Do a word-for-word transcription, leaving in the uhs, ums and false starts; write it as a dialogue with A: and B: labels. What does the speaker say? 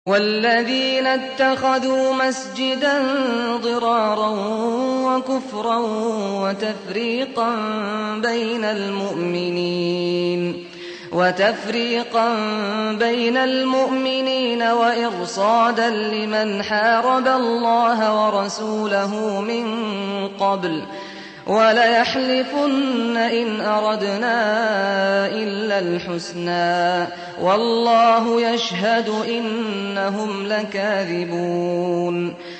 A: وَالَّذِينَ اتَّخَذُوا مَسْجِدًا ضِرَارًا وَكُفْرًا وَتَفْرِيقًا بَيْنَ الْمُؤْمِنِينَ وَإِرْصَادًا لِّمَنْ حَارَبَ اللَّهَ وَرَسُولَهُ مِن قَبْلُ ۚ وَلَيَحْلِفُنَّ إِنْ أَرَدْنَا إِلَّا الْحُسْنَىٰ ۖ وَاللَّهُ يَشْهَدُ إِنَّهُمْ لَكَاذِبُونَ